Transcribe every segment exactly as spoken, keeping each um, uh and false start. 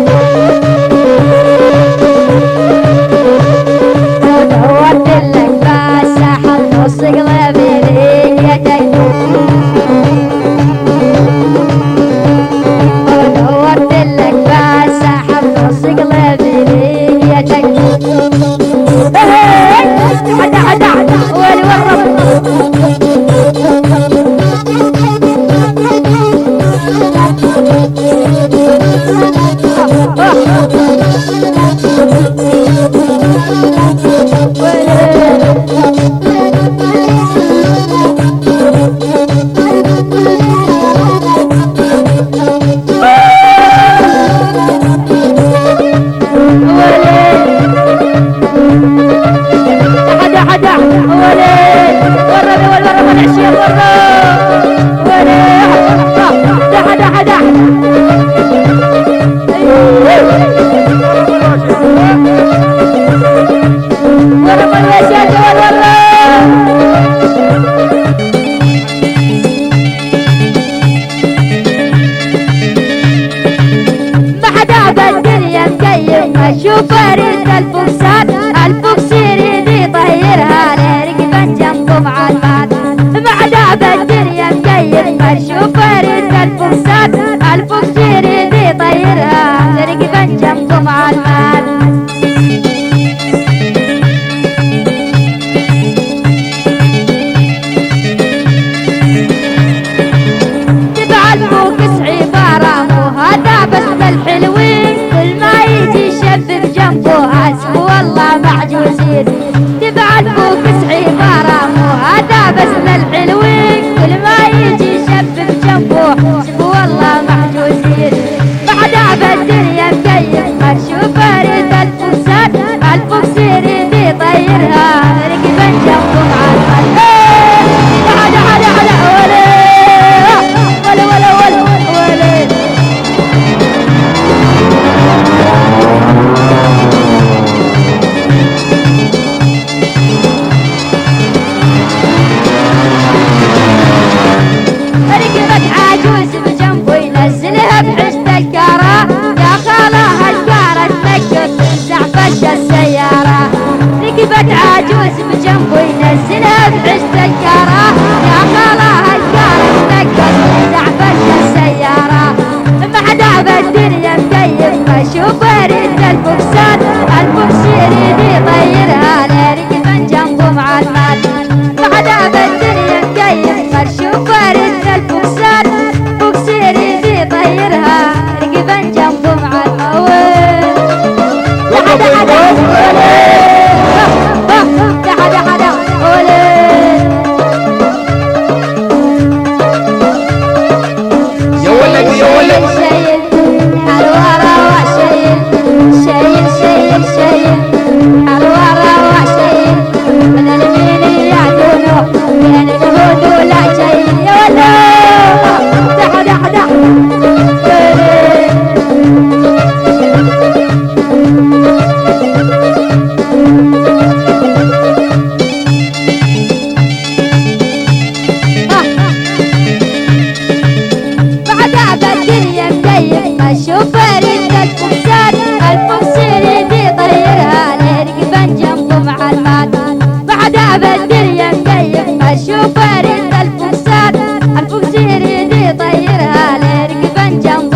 ودورت لك بالساحة نص قلبي ليتك ودورت لك بالساحة نص قلبي ليتك عدا عدا عدا وين شوف اريد الفرسان الفوكسير يدي طيرها لرقبا جنبه مع المات مع داب الدنيا مقيم شوف اريد الفرسان الفوكسير يدي طيرها لرقبا جنبه مع المات تبع الفوكس عبارة مو هذا بس للحلوين كل ما يجي شبب جنبه اسف والله معجوزين تبع الفوكس عبارة مو هذا بس للحلوين كل ما يجي شبب جنبه اسف والله معجوزين بعد الدنيا مقيم مرشوف اريد الفرسان الفوكسير يدي طيرها رقبا جنبه مع المال تعال تعال تعال ولا ولا ولا ولا رقبت عجوز بجنبه ينزلها بحشد الكارة يا خالها الكارة تنكر تنزع فش السيارة رقبت عجوز بجنبه ينزلها بحشد الكارة يا خالها الكارة تنكر تنزع فش السيارة مع دعب الدنيا مقيم اشوف اريد الفوكسان الفوكسير يدي طيرها لرقبا جنبه مع المال مع دعب الدنيا مقيم اشوف اريد الفوكسان فوكسير يدي طيرها رقبا جنبه مع المال حدا حدا حدا يا ولد يا ولد شايل حلوة روع شايل شايل شايل شايل حلوة روع شايل من اليمين يعدونه بين الهود ولا شايل يا ولد حدا حدا بعد الدنيا مقيم اشوف اريد الفرسان الفوكسير يدي طيرها لرقبا جنبه مع المات بعد الدنيا مقيم اشوف اريد الفرسان الفوكسير يدي طيرها لرقبا جنبه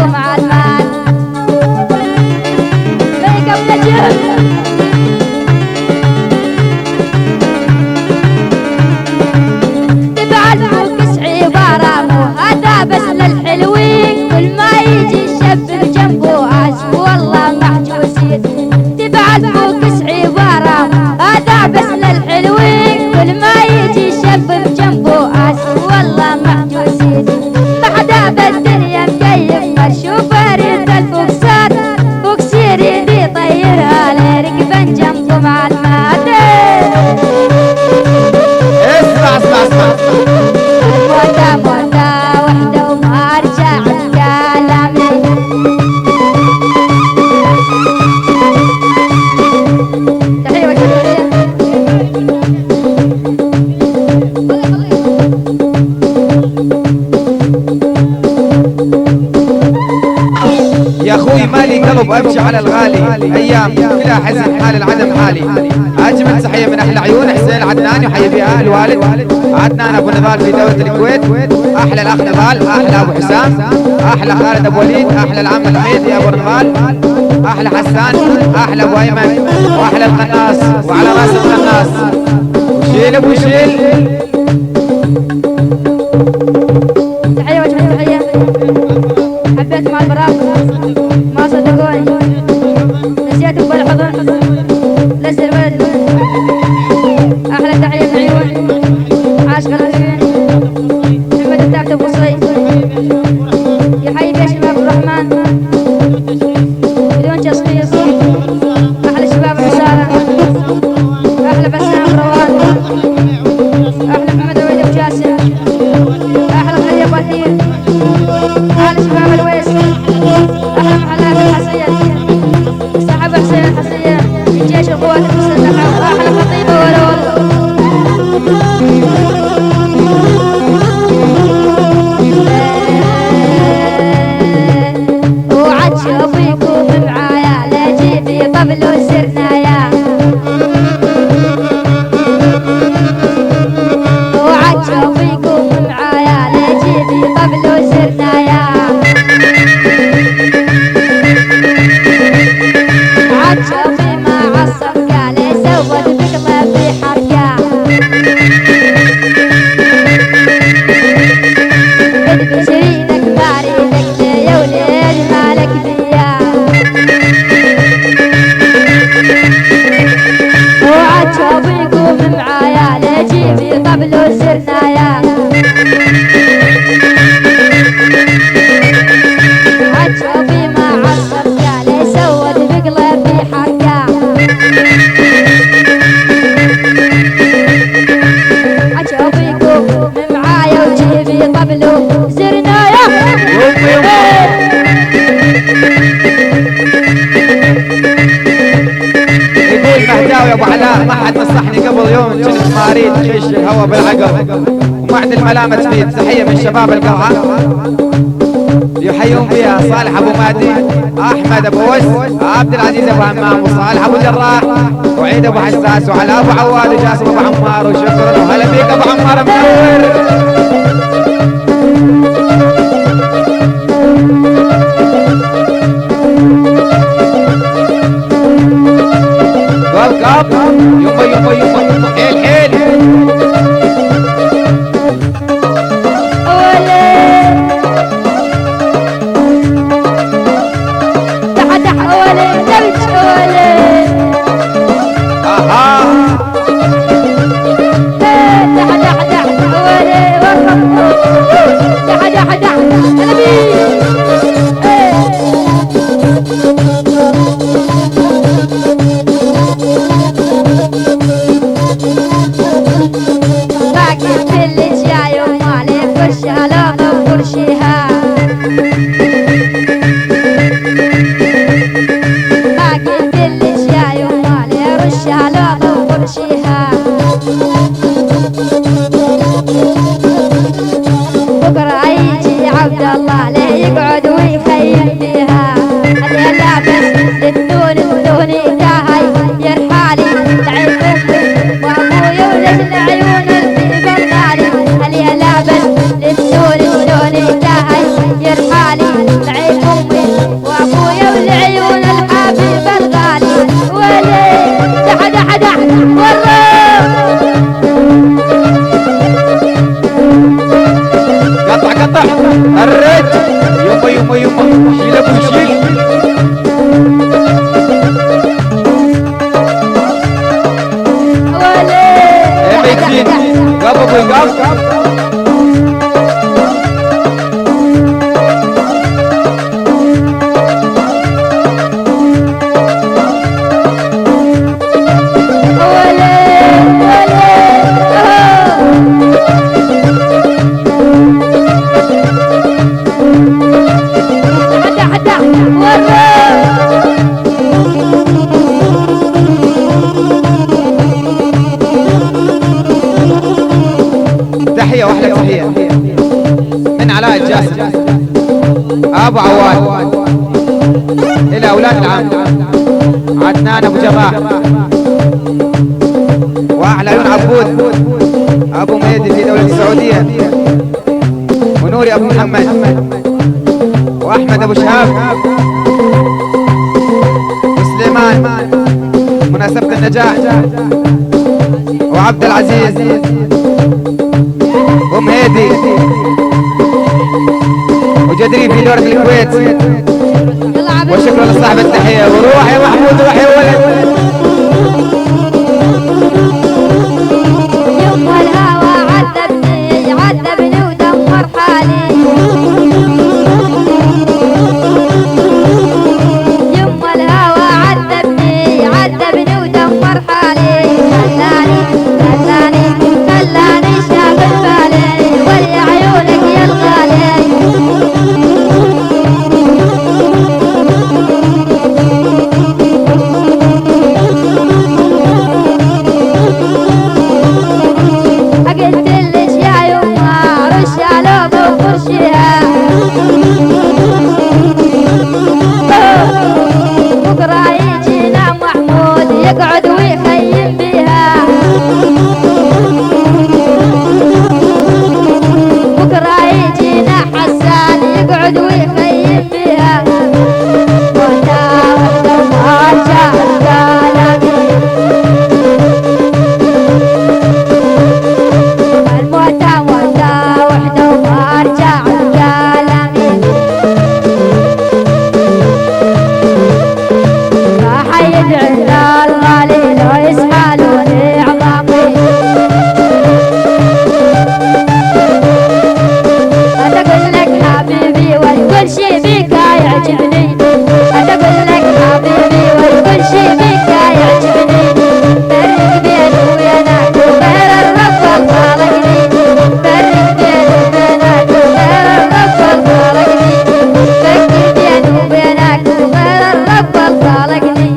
لي قلب ابكي على الغالي، ايام كلها حزن حال العدم حالي. اجمل تحيه من احلى عيون حسين العدناني، وحي فيها الوالد عدنان ابو نضال في دوله الكويت. احلى الاخ نضال، احلى ابو حسام، احلى خالد ابو وليد، احلى العم الحميد يا ابو نضال، احلى حسان، احلى ابو ايمن، واحلى القناص وعلى راس القناص. وشيل ابو شيل. تحية وجه تحية، حبيت مع البراق ما صدقوني، نسيتهم بالحضن لسه البلد. احلى تحية من عيون عاشق العيون محمد التابت ابو صيد، يحيي فيها شباب الرحمن بدون تصفيص. احلى شباب الرسالة، احلى بسام روان، احلى محمد عويد ابو جاسم، احلى خليل ابو اثير، احلى شباب الويس، احلى محلات الحصية، صاحب حسين الحصية من جيش القوات المسلحة، واحلى خطيبة ولا والله. وعد شوفيكم معايا لا جيبي طبل وسرنايا، وعد شوفيكم معايا لا جيبي طبل وسرنايا، عد شوفي مع الصفقة ليس ود بقلب في حركة، بدي شريدك باريدك يا وليد مالك بيا، وعد شوفي يقوم معايا لا جيبي طبل وسرنايا، عد شوفي مع الصفقة ليس ود بقلب في حركة، عد شوفي يقوم معايا وجيبي طبل وسرنايا. يقول مهداوي ابو علاء ما حد نصحني قبل يوم كنت مريض خيش الهوا بالعقب ومعد الملامة تفيد. تحية من شباب القلعة يحيون فيها صالح ابو مهدي، احمد ابو وس، عبد العزيز ابو همام، وصالح ابو جراح، وعيد ابو حساس، وعلى ابو عواد، وجاسم ابو عمار. وشكرا وهلا بيك ابو عمار منور. قاب قاب يما يما يما حيل حيل. بكره يجي عبد الله له يقعد ويخيم فيها، اللي لابس للدون الدوني تاهي يرحالي لعين امي وابوي ولجل عيون الطيب الغالي، اللي لابس للدون الدوني تاهي يرحالي لعين امي وابوي ولعيون الحبيب الغالي. ولي دح دح دح والله قطع قطع الريت يما يما يما شيل ابو شيل. ولي ايه بيتزيد قاب ابوي قاب. تحية واحلى تحية من علاء الجاسم ابو عواد الى أولاد العم عدنان أبو جراح، وأحلى عيون عبود أبو مهدي في دولة السعودية، ونوري أبو محمد، وأحمد أبو شهاب، وسليمان مناسبة النجاح، وعبد العزيز، ومهدي، وجدري في دورة الكويت. وشكرا لصاحب التحية. وروح يا محمود، روح يا ولد. يوم الهوى عذبني عذبني ودمر حالي، يوم الهوى عذبني عذبني ودمر حالي، خلاني خلاني خلاني شاغل بالي، ولي عيونك يا الغالي. قلت ليش يا يما رشالو بفرشها، بكره يجينا محمود يقعد ويخيم بها، بكره يجينا حسان يقعد ويخيم بها. وحده وحده ما جاء كلامي، الموتى موتى وحده وما رجع كلامي، راح يدعي الغالي لو يسحلوني عظامي. أنا أقول لك حبيبي والكل شي بيك يعجبني، أنا أقول لك حبيبي والكل شي بيك يعجبني، فرق بيني وبينك وغير الرب خلقني، فرق بيني وبينك وغير الرب خلقني، فرق بيني وبينك وغير الرب خلقني.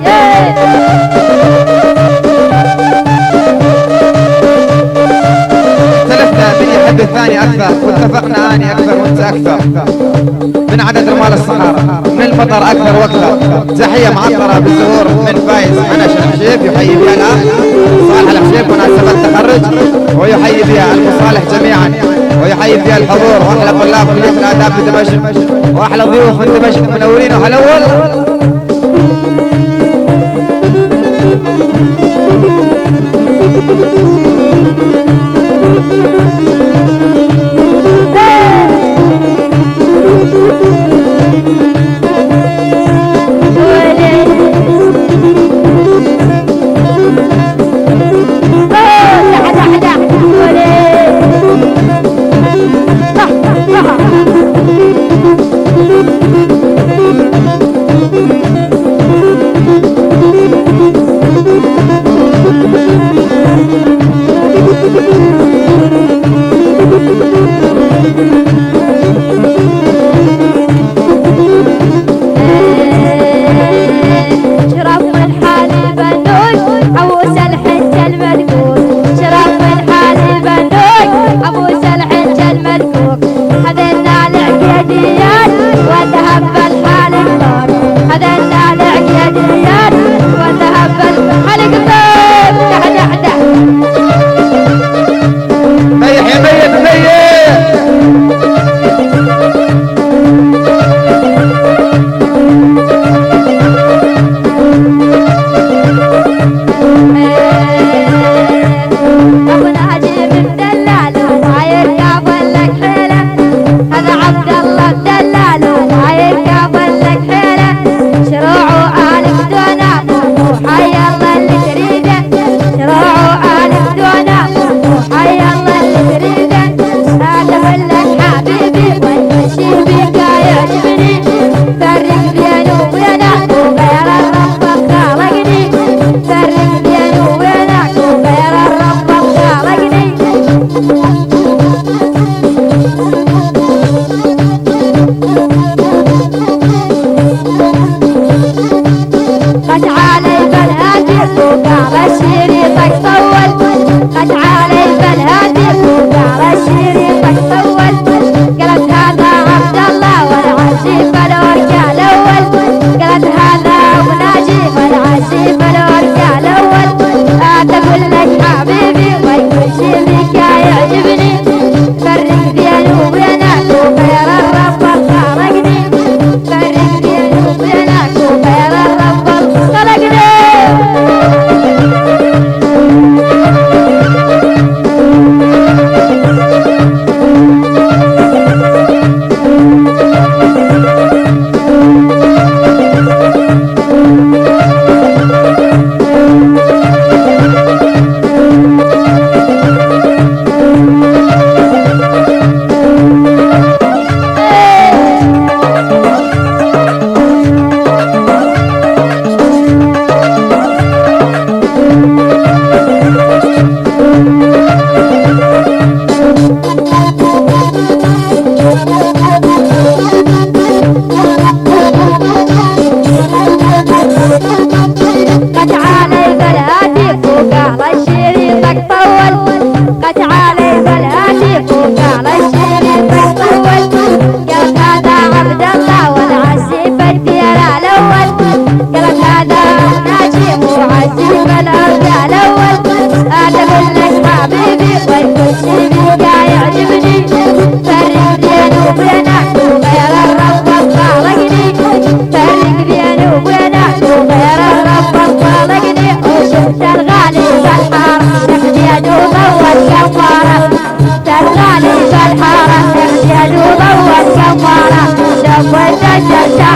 اختلفنا من يحب الثاني أكثر، واتفقنا أني أكثر وأنت أكثر، من عدد رمال الصحارى، من المطر أكثر وأكثر. تحية معطرة بالزهور من فايز أنا شرشيب يحيي بها الأخ صالح الحشيب مناسبة التخرج، ويحيي بها المصالح جميعا، ويحيي بها الحضور، وأحلى طلاب كلية الآداب في دمشق، وأحلى ضيوف من دمشق منورين. وهلا والله. Oh,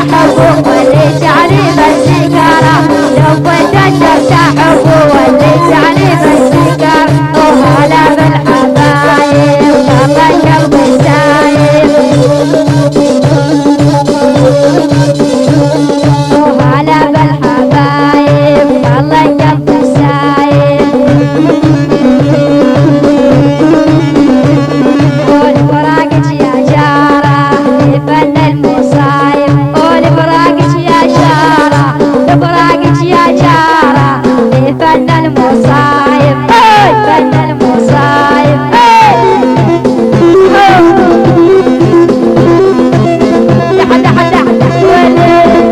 حبه واللي جعلي بالسكارة لو كنت ترتاح حبه واللي جعلي بالسكارة وهلا بالحبايب والله قلبي سايب وهلا بالحبايب والله قلبي سايب قول فراقك يا جارة فن المصايب قول فراقك يا جارة فراقك يا جارة فن المصايب فن المصايب دح دح دح دح ولي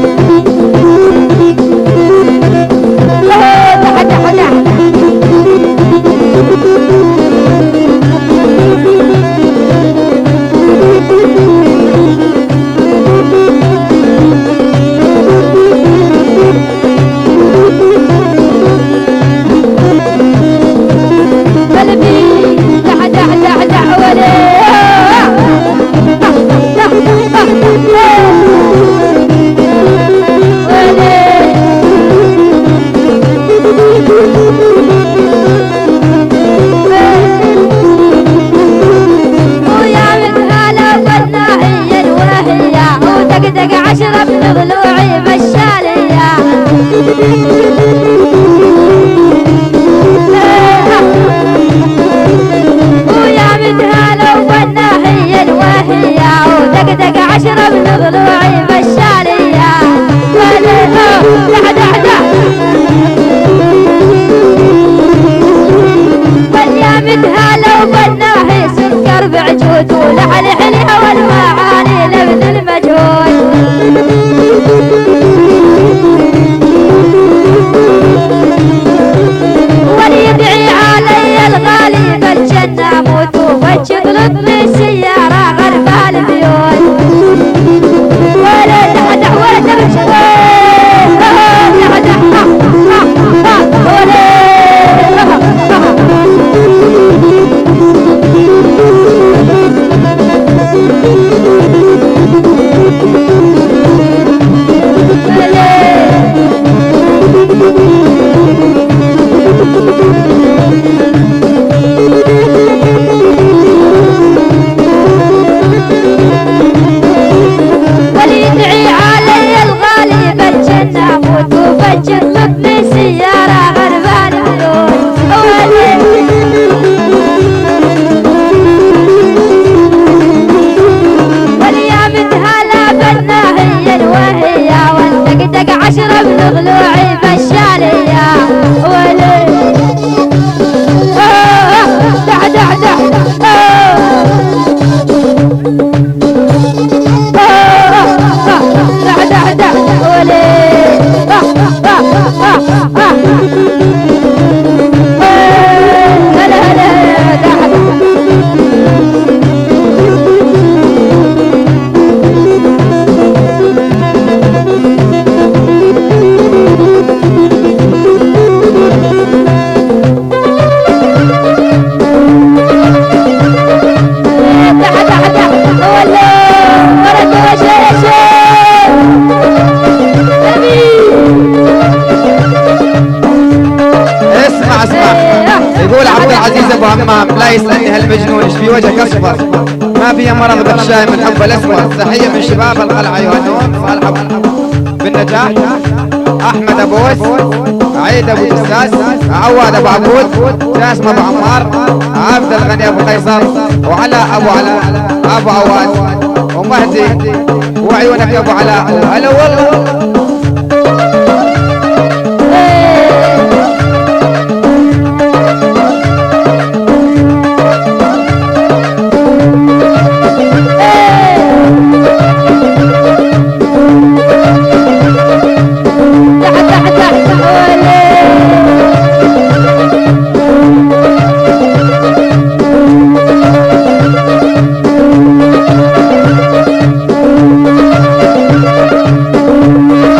دح دح دح قلبي دح دح دح دح ولي دح دح ويا مثاله والناعية الوهية ودقدق عشرة بضلوعي بالشالية ويا مثاله والناعية الوهية ودقدق عشرة بضلوعي بالشالية دح دح دح واليامد هلا وبالناهي سكر بعجود ولحن حليها والمعاني لبذ المجهود وليدعي علي الغالي بالجنة موت وبج طلبني سيارة غربال البيوت ولا دح دح ولا دح دح دح ولا وليدعي علي الغالي بالجنة موت وبجر لبني سيارة غربان البيوت واليامد هلا بالناهية الوهية والدقدق عشرة بضلوعي بالشالية ولي دح دح دح دح دح دح ولي هلا هلا دح دح دح دح ولي ورد وشيشة اسمع اسمع يقول عبد العزيز ابو همام لا يسألني هالمجنون ايش في وجهك اصفر ما فيها مرض بخشاي من حب الاسمر تحيه من شباب القلعه يهنون صالح بالنجاح احمد ابو وس عيد ابو جساس عواد ابو عبود جاسم ابو عمار عبد الغني ابو قيصر وعلاء ابو علاء ابو عواد ومهدي وعيونك يا ابو علاء هلا والله Oh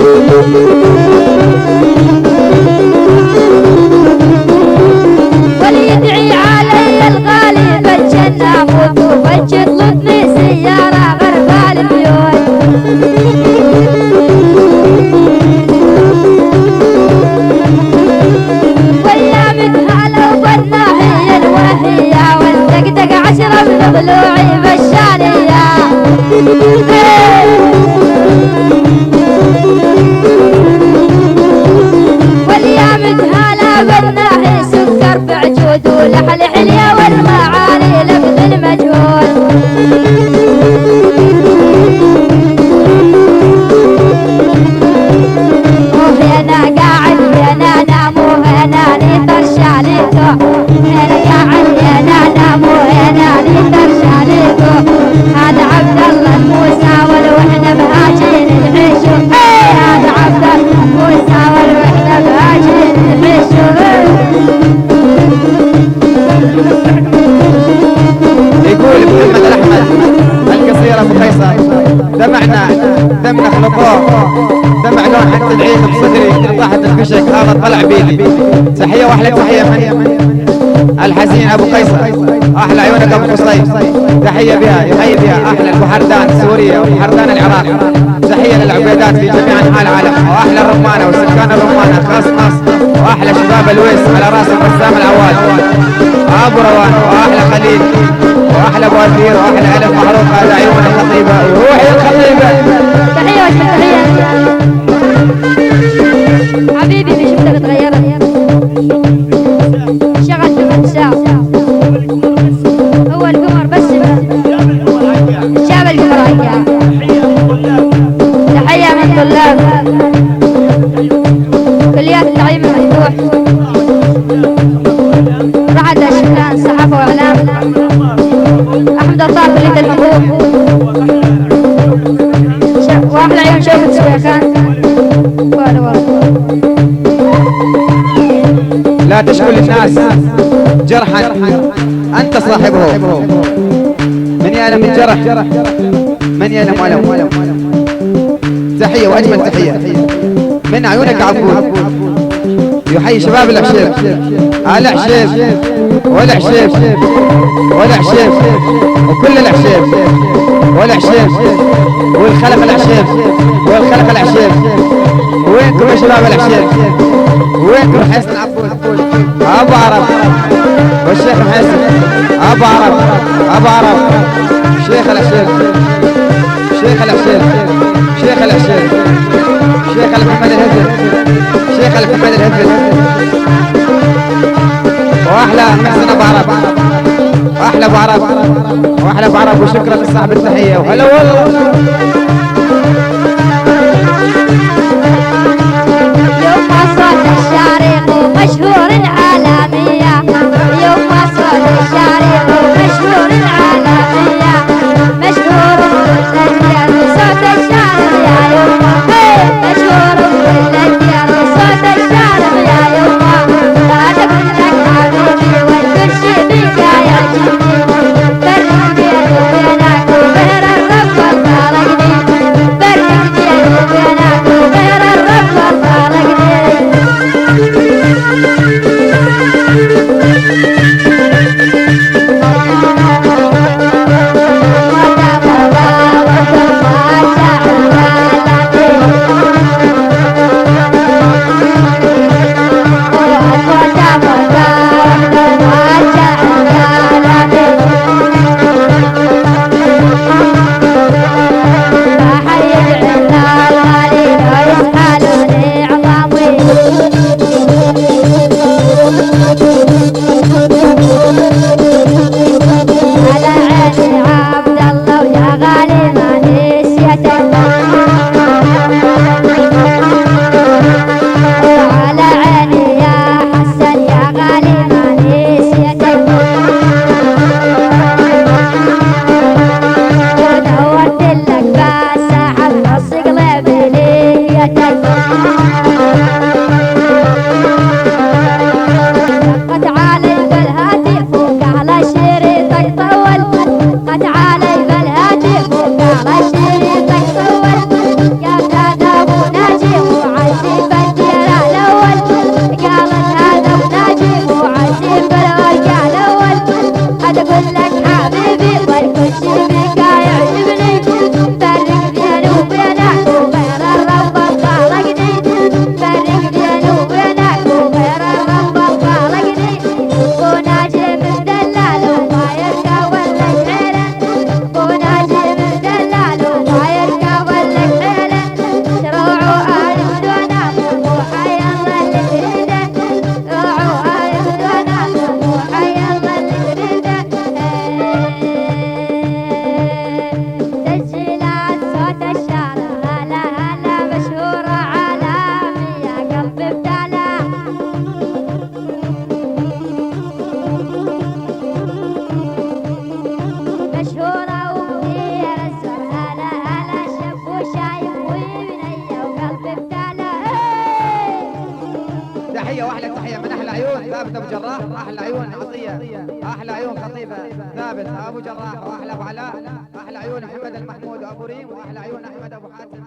وليدعي علي الغالي بالجنة أموت وبج يطلبني سيارة غربال البيوت. وأيامتها لو بالناحية الوهية والدقدق عشرة من ضلوعي بالشالية. واليامتها لا بالناحية سكر بعجود ولحل حلية والمعالي لبذ المجهول. وهنا قاعد هنا نام وهنا نثر شاليته. هنا قاعد هنا نام وهنا نثر شاليته. هذا عبد الله موسى والوحنا بهاجين العيشو. هذا عبد الله موسى والوحنا بهاجين العيشو. يقول محمد الأحمد القصير أبو قيصر دمعنا دمنا خلطوه دمع لون حتى العين بصدري طاحت الكشك هذا طلع بيدي. تحية واحلى تحية من الحزين أبو قيصر أحلى عيونك أبو قصير تحية بها يحيي بها أحلى البحردان سوريا وبحردان العراق. تحية للعبيدات في جميع أنحاء العالم وأحلى الرمانة وسكان الرمانة خاص خاص وأحلى شباب الويس على رأس الرسام العواد أبو روان وأحلى خليل وأحلى أبو أثير وأحلى ألف محروق. هذا عيون الخطيبة روحي الخطيبة. تحية وجه تحية حبيبي مش بدك تغيرها شغل ثمان ساعة هو القمر بس شاب القمر هيا. تحية من طلاب كليات التعليم المفتوح رعد الشملان صحافة وإعلام أحمد الطاهر كلية الحقوق وأحلى عيون شوفة سويخان. لا تشكو للناس جرحا أنت صاحبه. من يعلم من جرح من يعلم ولم. تحية وأجمل تحية من عيونك عبود يحيي شباب العشيب العشيب والعشيب والعشيب وكل العشيب والعشيب والخلق العشيب والخلق العشيب. وينكم يا شباب العشيب؟ وينكم حسن عبود أبو عرب والشيخ حسن أبو عرب أبو عرب شيخ العشيب شيخ العشيب شيخ العشيب شيخ محمد الهزل شيخ محمد الهزل واحلى محسن ابو عرب واحلى ابو عرب واحلى ابو عرب. وشكرا لصاحب التحيه وهلا والله. يوم صوت الشارق مشهور عالمية. يوم صوت الشارق مشهور عالمية. مشهور بالأديان بصوت الشارق يا يوم. مشهور بالأديان بصوت الشارق يا يوم. لا تقول لك حبيبي والكل شي بيك يا جيبي. فرق بيني وبينك وبين الرب الخالقني. فرق بيني وبينك وبين الرب الخالقني. تحيه واحلى تحيه من احلى عيون ثابت ابو جراح، احلى عيون عطيه، احلى عيون خطيبه ثابت ابو جراح، واحلى ابو علاء، احلى عيون محمد المحمود وابو ريم، واحلى عيون احمد ابو حاتم.